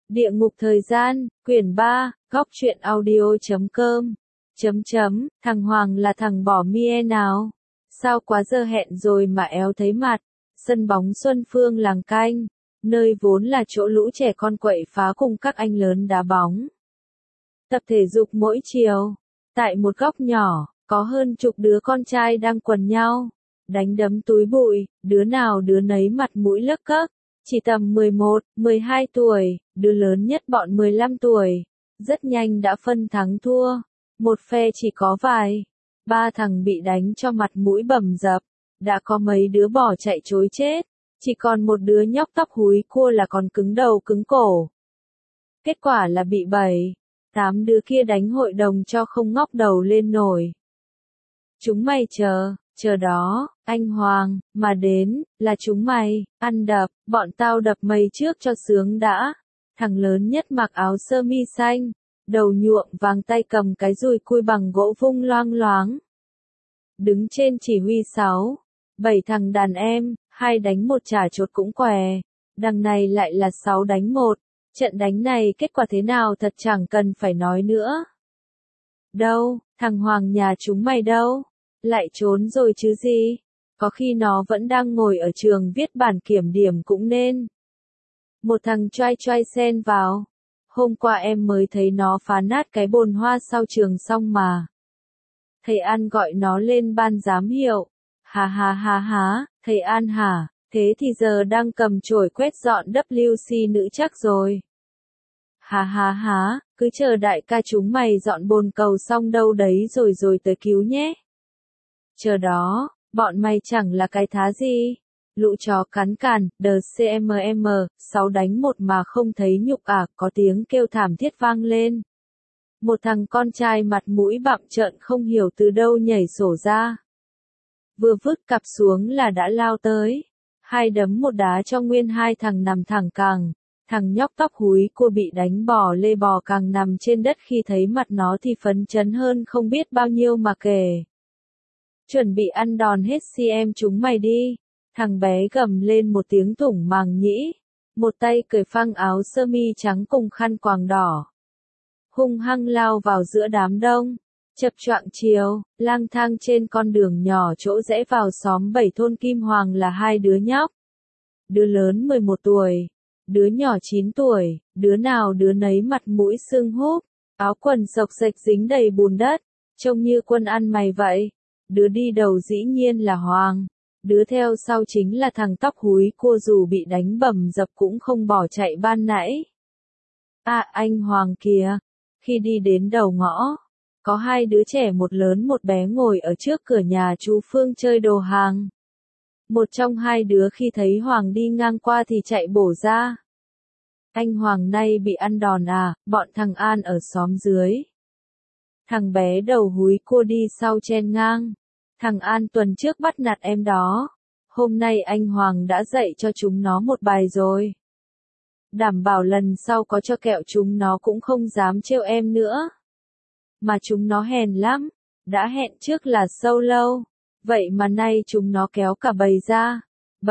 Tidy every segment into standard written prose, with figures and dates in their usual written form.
Địa ngục thời gian, quyển 3, góc truyện audio.com. Thằng Hoàng là thằng bỏ mie nào? Sao quá giờ hẹn rồi mà éo thấy mặt? Sân bóng Xuân Phương làng canh, nơi vốn là chỗ lũ trẻ con quậy phá cùng các anh lớn đá bóng. Tập thể dục mỗi chiều. Tại một góc nhỏ, có hơn chục đứa con trai đang quần nhau, đánh đấm túi bụi, đứa nào đứa nấy mặt mũi lấc cấc. Chỉ tầm 11, 12 tuổi, đứa lớn nhất bọn 15 tuổi. Rất nhanh đã phân thắng thua. Một phe chỉ có ba thằng bị đánh cho mặt mũi bầm dập. Đã có mấy đứa bỏ chạy trối chết. Chỉ còn một đứa nhóc tóc húi cua là còn cứng đầu cứng cổ. Kết quả là bị 8 đứa kia đánh hội đồng cho không ngóc đầu lên nổi. Chúng mày chờ đó, anh Hoàng, mà đến, là chúng mày, ăn đập, bọn tao đập mày trước cho sướng đã. Thằng lớn nhất mặc áo sơ mi xanh, đầu nhuộm vàng, tay cầm cái dùi cui bằng gỗ vung loang loáng. Đứng trên chỉ huy 7 thằng đàn em, 2 đánh 1 chả chốt cũng què. Đằng này lại là 6 đánh 1. Trận đánh này kết quả thế nào thật chẳng cần phải nói nữa. Đâu, thằng Hoàng nhà chúng mày đâu? Lại trốn rồi chứ gì? Có khi nó vẫn đang ngồi ở trường viết bản kiểm điểm cũng nên. Một thằng choai xen vào. Hôm qua em mới thấy nó phá nát cái bồn hoa sau trường xong mà. Thầy An gọi nó lên ban giám hiệu. Há, thầy An hả? Thế thì giờ đang cầm chổi quét dọn WC nữ chắc rồi. Há, cứ chờ đại ca chúng mày dọn bồn cầu xong đâu đấy rồi tới cứu nhé. Chờ đó, bọn mày chẳng là cái thá gì. Lũ chó cắn càn, DCMM, 6 đánh 1 mà không thấy nhục à, có tiếng kêu thảm thiết vang lên. Một thằng con trai mặt mũi bặm trợn không hiểu từ đâu nhảy sổ ra. Vừa vứt cặp xuống là đã lao tới. 2 đấm 1 đá cho nguyên 2 thằng nằm thẳng cẳng. Thằng nhóc tóc húi cua bị đánh bò lê bò càng nằm trên đất, khi thấy mặt nó thì phấn chấn hơn không biết bao nhiêu mà kể. Chuẩn bị ăn đòn hết em chúng mày đi. Thằng bé gầm lên một tiếng thủng màng nhĩ. Một tay cởi phăng áo sơ mi trắng cùng khăn quàng đỏ. Hung hăng lao vào giữa đám đông. Chập choạng chiều, lang thang trên con đường nhỏ chỗ rẽ vào xóm 7 thôn Kim Hoàng là 2 đứa nhóc. Đứa lớn 11 tuổi, đứa nhỏ 9 tuổi, đứa nào đứa nấy mặt mũi sưng húp, áo quần xộc xệch dính đầy bùn đất, trông như quân ăn mày vậy. Đứa đi đầu dĩ nhiên là Hoàng, đứa theo sau chính là thằng tóc húi cua, dù bị đánh bầm dập cũng không bỏ chạy ban nãy. À, anh Hoàng kìa. Khi đi đến đầu ngõ, có 2 đứa trẻ, một lớn một bé, ngồi ở trước cửa nhà chú Phương chơi đồ hàng. Một trong 2 đứa khi thấy Hoàng đi ngang qua thì chạy bổ ra. Anh Hoàng nay bị ăn đòn à? Bọn thằng An ở xóm dưới. Thằng bé đầu húi cua đi sau chen ngang. Thằng An tuần trước bắt nạt em đó. Hôm nay anh Hoàng đã dạy cho chúng nó một bài rồi. Đảm bảo lần sau có cho kẹo chúng nó cũng không dám trêu em nữa. Mà chúng nó hèn lắm. Đã hẹn trước là solo. Vậy mà nay chúng nó kéo cả bầy ra.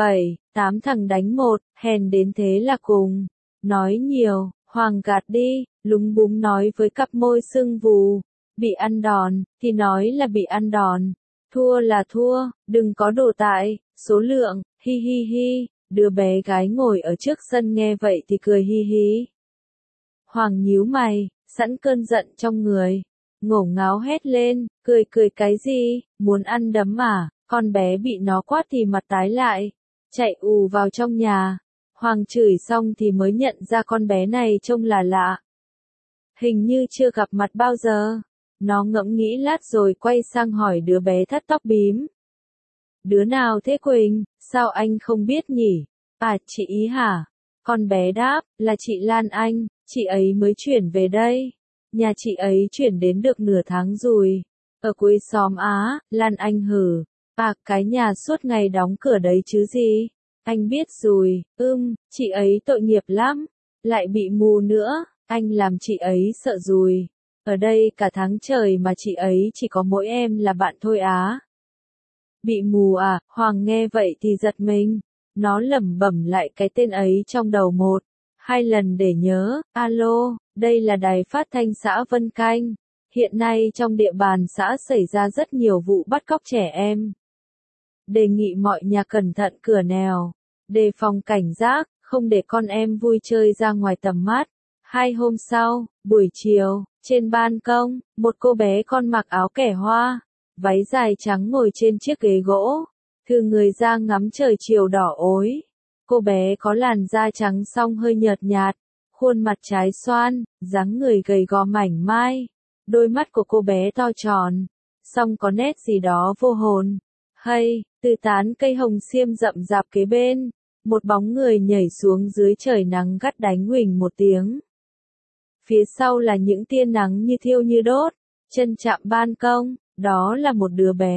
8 thằng đánh 1, hèn đến thế là cùng. Nói nhiều, Hoàng gạt đi, lúng búng nói với cặp môi sưng vù. Bị ăn đòn, thì nói là bị ăn đòn. Thua là thua, đừng có đổ tại số lượng, hi. Đứa bé gái ngồi ở trước sân nghe vậy thì cười hi. Hoàng nhíu mày, sẵn cơn giận trong người. Ngổ ngáo hét lên, cười cái gì, muốn ăn đấm à? Con bé bị nó quát thì mặt tái lại, chạy ù vào trong nhà. Hoàng chửi xong thì mới nhận ra con bé này trông là lạ. Hình như chưa gặp mặt bao giờ. Nó ngẫm nghĩ lát rồi quay sang hỏi đứa bé thắt tóc bím. Đứa nào thế Quỳnh, sao anh không biết nhỉ? À, chị Ý hả? Con bé đáp, là chị Lan Anh, chị ấy mới chuyển về đây. Nhà chị ấy chuyển đến được nửa tháng rồi. Ở cuối xóm á, Lan Anh hử. À, cái nhà suốt ngày đóng cửa đấy chứ gì. Anh biết rồi, chị ấy tội nghiệp lắm. Lại bị mù nữa, anh làm chị ấy sợ rồi. Ở đây cả tháng trời mà chị ấy chỉ có mỗi em là bạn thôi á. Bị mù à? Hoàng nghe vậy thì giật mình. Nó lẩm bẩm lại cái tên ấy trong đầu 1, 2 lần để nhớ. Alo, đây là đài phát thanh xã Vân Canh. Hiện nay trong địa bàn xã xảy ra rất nhiều vụ bắt cóc trẻ em. Đề nghị mọi nhà cẩn thận cửa nẻo, đề phòng cảnh giác, không để con em vui chơi ra ngoài tầm mắt. 2 hôm sau, buổi chiều, trên ban công, một cô bé con mặc áo kẻ hoa, váy dài trắng ngồi trên chiếc ghế gỗ, thừ người ra ngắm trời chiều đỏ ối. Cô bé có làn da trắng song hơi nhợt nhạt, khuôn mặt trái xoan, dáng người gầy gò mảnh mai. Đôi mắt của cô bé to tròn, song có nét gì đó vô hồn. Hay, từ tán cây hồng xiêm rậm rạp kế bên, một bóng người nhảy xuống dưới trời nắng gắt đánh huỳnh một tiếng. Phía sau là những tia nắng như thiêu như đốt, chân chạm ban công, đó là một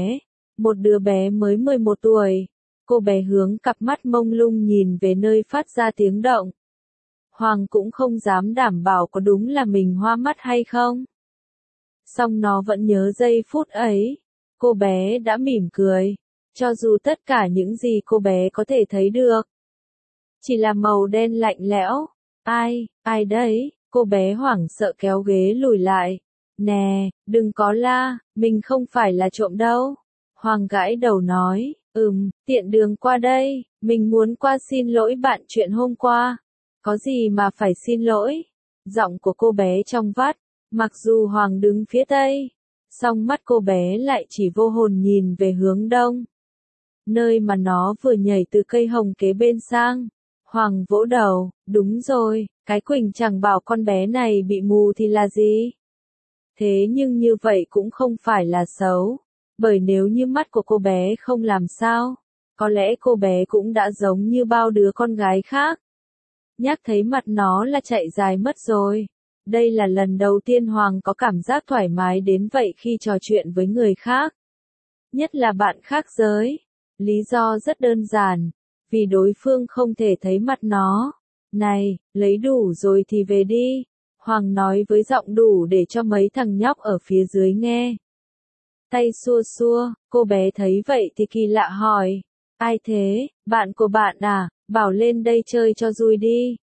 đứa bé mới 11 tuổi. Cô bé hướng cặp mắt mông lung nhìn về nơi phát ra tiếng động. Hoàng cũng không dám đảm bảo có đúng là mình hoa mắt hay không. Song nó vẫn nhớ giây phút ấy. Cô bé đã mỉm cười, cho dù tất cả những gì cô bé có thể thấy được chỉ là màu đen lạnh lẽo. Ai đấy? Cô bé hoảng sợ kéo ghế lùi lại. Nè, đừng có la, mình không phải là trộm đâu. Hoàng gãi đầu nói, tiện đường qua đây, mình muốn qua xin lỗi bạn chuyện hôm qua. Có gì mà phải xin lỗi? Giọng của cô bé trong vắt, mặc dù Hoàng đứng phía tây, song mắt cô bé lại chỉ vô hồn nhìn về hướng đông, nơi mà nó vừa nhảy từ cây hồng kế bên sang. Hoàng vỗ đầu, đúng rồi, cái Quỳnh chẳng bảo con bé này bị mù thì là gì. Thế nhưng như vậy cũng không phải là xấu, bởi nếu như mắt của cô bé không làm sao, có lẽ cô bé cũng đã giống như bao đứa con gái khác. Nhắc thấy mặt nó là chạy dài mất rồi. Đây là lần đầu tiên Hoàng có cảm giác thoải mái đến vậy khi trò chuyện với người khác. Nhất là bạn khác giới. Lý do rất đơn giản, vì đối phương không thể thấy mặt nó. Này, lấy đủ rồi thì về đi. Hoàng nói với giọng đủ để cho mấy thằng nhóc ở phía dưới nghe. Tay xua xua, cô bé thấy vậy thì kỳ lạ hỏi. Ai thế, bạn của bạn à, bảo lên đây chơi cho vui đi.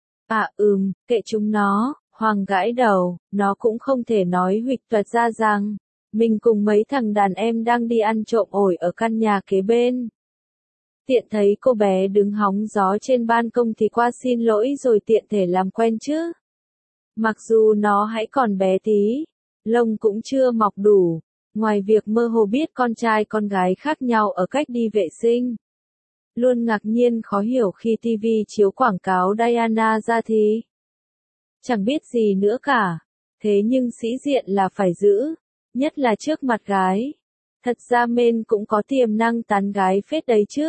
Kệ chúng nó. Hoàng gãi đầu, nó cũng không thể nói huỵch toẹt ra rằng, mình cùng mấy thằng đàn em đang đi ăn trộm ổi ở căn nhà kế bên. Tiện thấy cô bé đứng hóng gió trên ban công thì qua xin lỗi rồi tiện thể làm quen chứ. Mặc dù nó hãy còn bé tí, lông cũng chưa mọc đủ, ngoài việc mơ hồ biết con trai con gái khác nhau ở cách đi vệ sinh. Luôn ngạc nhiên khó hiểu khi TV chiếu quảng cáo Diana ra thì chẳng biết gì nữa cả. Thế nhưng sĩ diện là phải giữ, nhất là trước mặt gái. Thật ra men cũng có tiềm năng tán gái phết đấy chứ.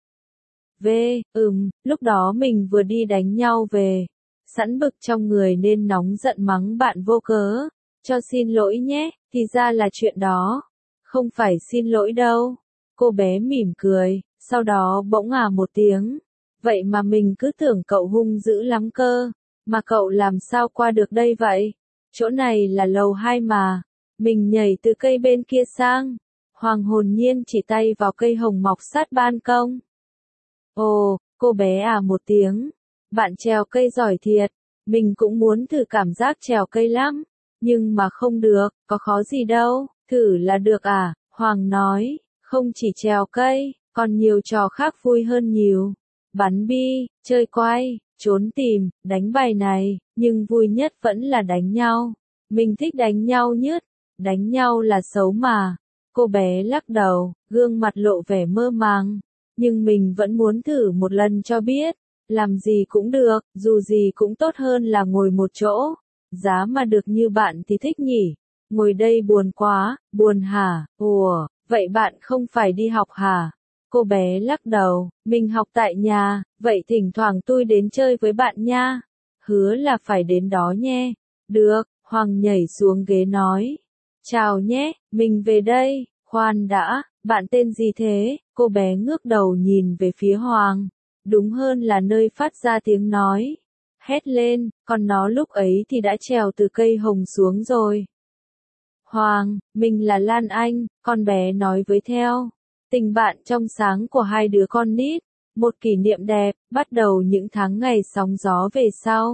Lúc đó mình vừa đi đánh nhau về, sẵn bực trong người nên nóng giận mắng bạn vô cớ. Cho xin lỗi nhé, thì ra là chuyện đó. Không phải xin lỗi đâu. Cô bé mỉm cười, sau đó bỗng một tiếng. Vậy mà mình cứ tưởng cậu hung dữ lắm cơ. Mà cậu làm sao qua được đây vậy? Chỗ này là lầu 2 mà. Mình nhảy từ cây bên kia sang. Hoàng hồn nhiên chỉ tay vào cây hồng mọc sát ban công. Ồ, cô bé một tiếng. Bạn trèo cây giỏi thiệt. Mình cũng muốn thử cảm giác trèo cây lắm. Nhưng mà không được, có khó gì đâu. Thử là được à? Hoàng nói, không chỉ trèo cây, còn nhiều trò khác vui hơn nhiều. Bắn bi, chơi quay, trốn tìm, đánh bài này, nhưng vui nhất vẫn là đánh nhau. Mình thích đánh nhau nhất, đánh nhau là xấu mà. Cô bé lắc đầu, gương mặt lộ vẻ mơ màng. Nhưng mình vẫn muốn thử một lần cho biết. Làm gì cũng được, dù gì cũng tốt hơn là ngồi một chỗ. Giá mà được như bạn thì thích nhỉ. Ngồi đây buồn quá, buồn hả? Ủa, vậy bạn không phải đi học hả? Cô bé lắc đầu, mình học tại nhà, vậy thỉnh thoảng tôi đến chơi với bạn nha. Hứa là phải đến đó nhé. Được, Hoàng nhảy xuống ghế nói. Chào nhé, mình về đây. Khoan đã, bạn tên gì thế? Cô bé ngước đầu nhìn về phía Hoàng. Đúng hơn là nơi phát ra tiếng nói. Hét lên, còn nó lúc ấy thì đã trèo từ cây hồng xuống rồi. Hoàng, mình là Lan Anh, con bé nói với theo. Tình bạn trong sáng của hai đứa con nít, một kỷ niệm đẹp, bắt đầu những tháng ngày sóng gió về sau.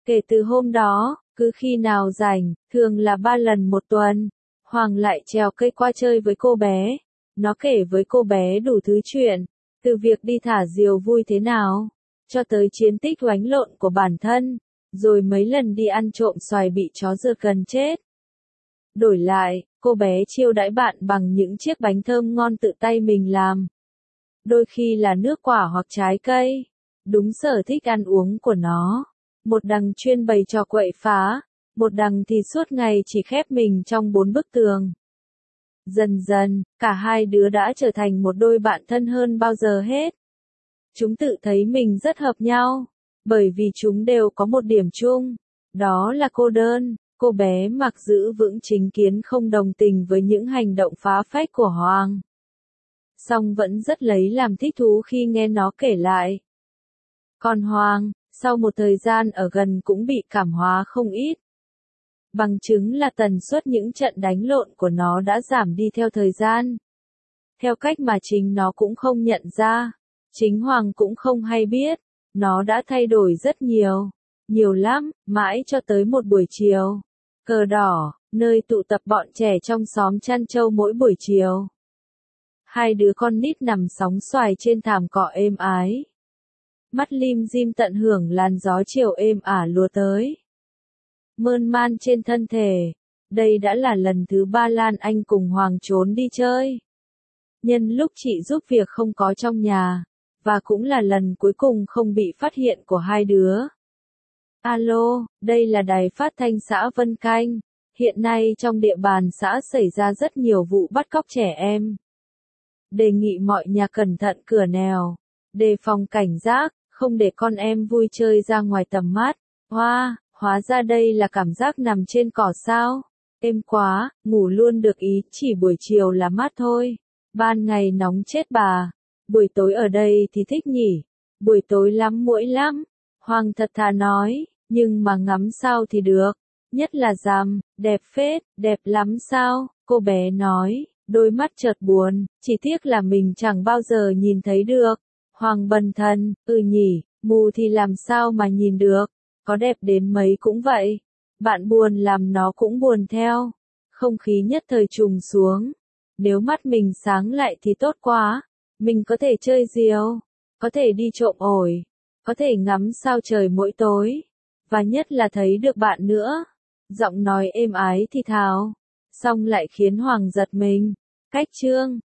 Kể từ hôm đó, cứ khi nào rảnh, thường là 3 lần một tuần, Hoàng lại trèo cây qua chơi với cô bé. Nó kể với cô bé đủ thứ chuyện, từ việc đi thả diều vui thế nào, cho tới chiến tích oánh lộn của bản thân, rồi mấy lần đi ăn trộm xoài bị chó rượt gần chết. Đổi lại, cô bé chiêu đãi bạn bằng những chiếc bánh thơm ngon tự tay mình làm. Đôi khi là nước quả hoặc trái cây, đúng sở thích ăn uống của nó. Một đằng chuyên bày trò quậy phá, một đằng thì suốt ngày chỉ khép mình trong 4 bức tường. Dần dần, cả hai đứa đã trở thành một đôi bạn thân hơn bao giờ hết. Chúng tự thấy mình rất hợp nhau, bởi vì chúng đều có một điểm chung, đó là cô đơn. Cô bé mặc giữ vững chính kiến không đồng tình với những hành động phá phách của Hoàng. Song vẫn rất lấy làm thích thú khi nghe nó kể lại. Còn Hoàng, sau một thời gian ở gần cũng bị cảm hóa không ít. Bằng chứng là tần suất những trận đánh lộn của nó đã giảm đi theo thời gian. Theo cách mà chính nó cũng không nhận ra. Chính Hoàng cũng không hay biết. Nó đã thay đổi rất nhiều. Nhiều lắm, mãi cho tới một buổi chiều. Cờ đỏ, nơi tụ tập bọn trẻ trong xóm chăn trâu mỗi buổi chiều. Hai đứa con nít nằm sóng xoài trên thảm cỏ êm ái. Mắt lim dim tận hưởng làn gió chiều êm ả lùa tới. Mơn man trên thân thể. Đây đã là lần thứ 3 Lan Anh cùng Hoàng trốn đi chơi. Nhân lúc chị giúp việc không có trong nhà. Và cũng là lần cuối cùng không bị phát hiện của hai đứa. Alo, đây là đài phát thanh xã Vân Canh. Hiện nay trong địa bàn xã xảy ra rất nhiều vụ bắt cóc trẻ em. Đề nghị mọi nhà cẩn thận cửa nẻo, đề phòng cảnh giác, không để con em vui chơi ra ngoài tầm mắt. Hoa, hóa ra đây là cảm giác nằm trên cỏ sao? Êm quá, ngủ luôn được ý, chỉ buổi chiều là mát thôi. Ban ngày nóng chết bà. Buổi tối ở đây thì thích nhỉ. Buổi tối lắm muỗi lắm. Hoàng thật thà nói, nhưng mà ngắm sao thì được. Nhất là rằm, đẹp phết, đẹp lắm sao? Cô bé nói, đôi mắt chợt buồn, chỉ tiếc là mình chẳng bao giờ nhìn thấy được. Hoàng bần thần, nhỉ, mù thì làm sao mà nhìn được, có đẹp đến mấy cũng vậy. Bạn buồn làm nó cũng buồn theo. Không khí nhất thời trùng xuống. Nếu mắt mình sáng lại thì tốt quá. Mình có thể chơi diều, có thể đi trộm ổi, có thể ngắm sao trời mỗi tối. Và nhất là thấy được bạn nữa. Giọng nói êm ái thì thào, xong lại khiến Hoàng giật mình. Cách chương